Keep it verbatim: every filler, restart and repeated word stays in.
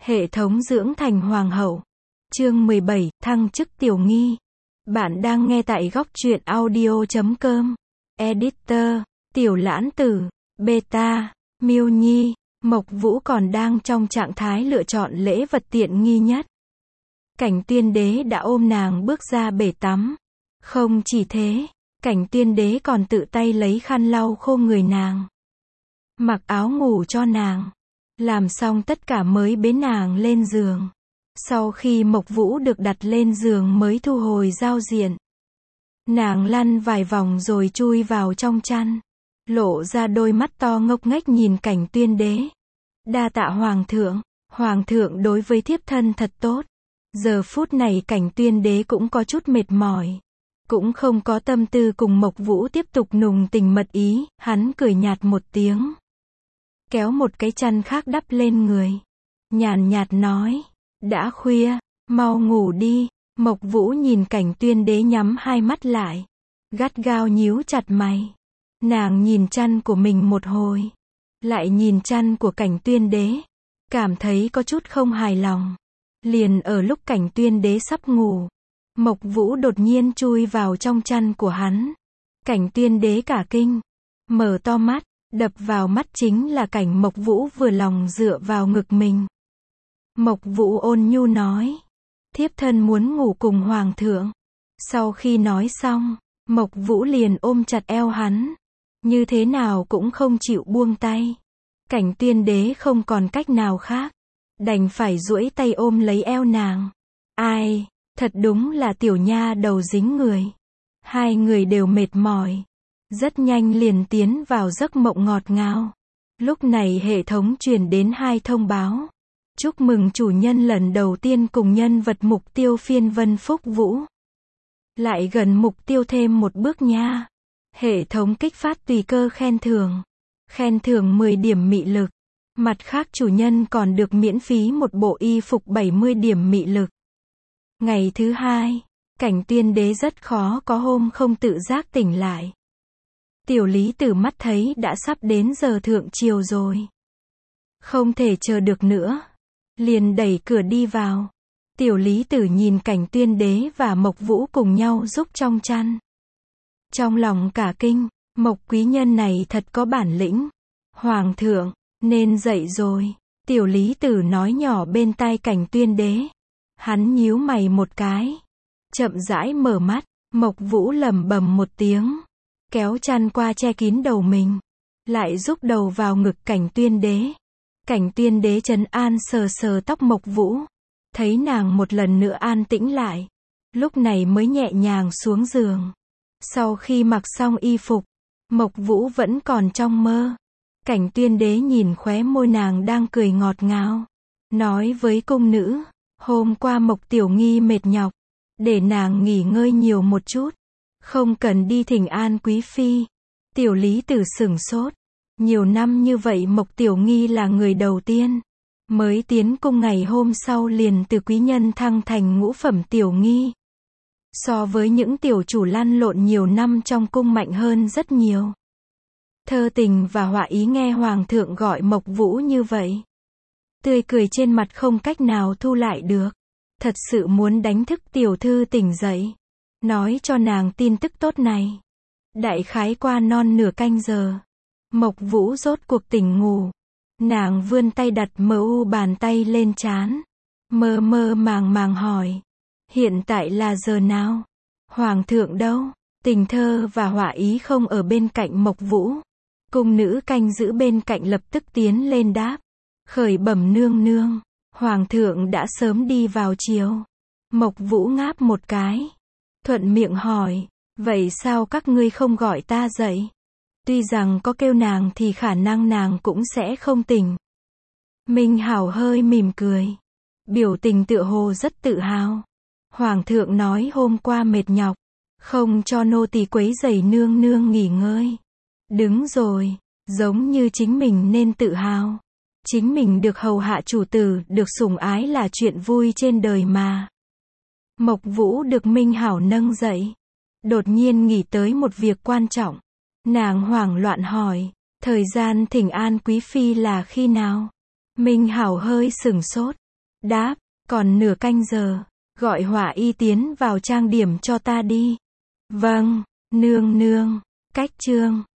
Hệ thống dưỡng thành hoàng hậu. Chương mười bảy, thăng chức tiểu nghi. Bạn đang nghe tại góc truyện audio chấm com. Editor, Tiểu Lãng Tử, Beta, Miêu Nhi, Mộc Vũ còn đang trong trạng thái lựa chọn lễ vật tiện nghi nhất. Cảnh Tuyên Đế đã ôm nàng bước ra bể tắm. Không chỉ thế, Cảnh Tuyên Đế còn tự tay lấy khăn lau khô người nàng, mặc áo ngủ cho nàng. Làm xong tất cả mới bế nàng lên giường. Sau khi Mộc Vũ được đặt lên giường mới thu hồi giao diện. Nàng lăn vài vòng rồi chui vào trong chăn, lộ ra đôi mắt to ngốc nghếch nhìn Cảnh Tuyên Đế. Đa tạ hoàng thượng, hoàng thượng đối với thiếp thân thật tốt. Giờ phút này Cảnh Tuyên Đế cũng có chút mệt mỏi, cũng không có tâm tư cùng Mộc Vũ tiếp tục nùng tình mật ý, hắn cười nhạt một tiếng, kéo một cái chăn khác đắp lên người, nhàn nhạt nói, đã khuya, mau ngủ đi. Mộc Vũ nhìn Cảnh Tuyên Đế nhắm hai mắt lại, gắt gao nhíu chặt mày. Nàng nhìn chăn của mình một hồi, lại nhìn chăn của Cảnh Tuyên Đế, cảm thấy có chút không hài lòng. Liền ở lúc Cảnh Tuyên Đế sắp ngủ, Mộc Vũ đột nhiên chui vào trong chăn của hắn. Cảnh Tuyên Đế cả kinh, mở to mắt, đập vào mắt chính là cảnh Mộc Vũ vừa lòng dựa vào ngực mình. Mộc Vũ ôn nhu nói, thiếp thân muốn ngủ cùng hoàng thượng. Sau khi nói xong, Mộc Vũ liền ôm chặt eo hắn, như thế nào cũng không chịu buông tay. Cảnh Tuyên Đế không còn cách nào khác, đành phải duỗi tay ôm lấy eo nàng. Ai, thật đúng là tiểu nha đầu dính người. Hai người đều mệt mỏi, rất nhanh liền tiến vào giấc mộng ngọt ngào. Lúc này hệ thống truyền đến hai thông báo. Chúc mừng chủ nhân lần đầu tiên cùng nhân vật mục tiêu phiên vân phúc vũ. Lại gần mục tiêu thêm một bước nha. Hệ thống kích phát tùy cơ khen thưởng. Khen thưởng mười điểm mị lực. Mặt khác chủ nhân còn được miễn phí một bộ y phục bảy mươi điểm mị lực. Ngày thứ hai, Cảnh Tuyên Đế rất khó có hôm không tự giác tỉnh lại. Tiểu Lý Tử mắt thấy đã sắp đến giờ thượng triều rồi, không thể chờ được nữa, liền đẩy cửa đi vào. Tiểu Lý Tử nhìn Cảnh Tuyên Đế và Mộc Vũ cùng nhau giúp trong chăn, trong lòng cả kinh, Mộc quý nhân này thật có bản lĩnh. Hoàng thượng, nên dậy rồi. Tiểu Lý Tử nói nhỏ bên tai Cảnh Tuyên Đế. Hắn nhíu mày một cái, chậm rãi mở mắt. Mộc Vũ lẩm bẩm một tiếng, kéo chăn qua che kín đầu mình, lại rúc đầu vào ngực Cảnh Tuyên Đế. Cảnh Tuyên Đế trấn an sờ sờ tóc Mộc Vũ, thấy nàng một lần nữa an tĩnh lại, lúc này mới nhẹ nhàng xuống giường. Sau khi mặc xong y phục, Mộc Vũ vẫn còn trong mơ. Cảnh Tuyên Đế nhìn khóe môi nàng đang cười ngọt ngào, nói với cung nữ, hôm qua Mộc tiểu nghi mệt nhọc, để nàng nghỉ ngơi nhiều một chút, không cần đi thỉnh an quý phi. Tiểu Lý Tử sửng sốt, nhiều năm như vậy Mộc tiểu nghi là người đầu tiên, mới tiến cung ngày hôm sau liền từ quý nhân thăng thành ngũ phẩm tiểu nghi. So với những tiểu chủ lăn lộn nhiều năm trong cung mạnh hơn rất nhiều. Thơ Tình và Họa Ý nghe hoàng thượng gọi Mộc Vũ như vậy, tươi cười trên mặt không cách nào thu lại được, thật sự muốn đánh thức tiểu thư tỉnh dậy, nói cho nàng tin tức tốt này. Đại khái qua non nửa canh giờ, Mộc Vũ rốt cuộc tỉnh ngủ. Nàng vươn tay đặt mờ u bàn tay lên trán, mơ mơ màng màng hỏi, hiện tại là giờ nào? Hoàng thượng đâu? Tình Thơ và Họa Ý không ở bên cạnh Mộc Vũ. Cung nữ canh giữ bên cạnh lập tức tiến lên đáp, khởi bẩm nương nương, hoàng thượng đã sớm đi vào chiều. Mộc Vũ ngáp một cái, thuận miệng hỏi, vậy sao các ngươi không gọi ta dậy? Tuy rằng có kêu nàng thì khả năng nàng cũng sẽ không tỉnh. Minh Hảo hơi mỉm cười, biểu tình tựa hồ rất tự hào. Hoàng thượng nói hôm qua mệt nhọc, không cho nô tỳ quấy rầy nương nương nghỉ ngơi. Đứng rồi, giống như chính mình nên tự hào. Chính mình được hầu hạ chủ tử, được sủng ái là chuyện vui trên đời mà. Mộc Vũ được Minh Hảo nâng dậy, đột nhiên nghĩ tới một việc quan trọng. Nàng hoảng loạn hỏi, thời gian thỉnh an quý phi là khi nào? Minh Hảo hơi sửng sốt, Đáp, còn nửa canh giờ, gọi hỏa y tiến vào trang điểm cho ta đi. Vâng, nương nương. Cách chương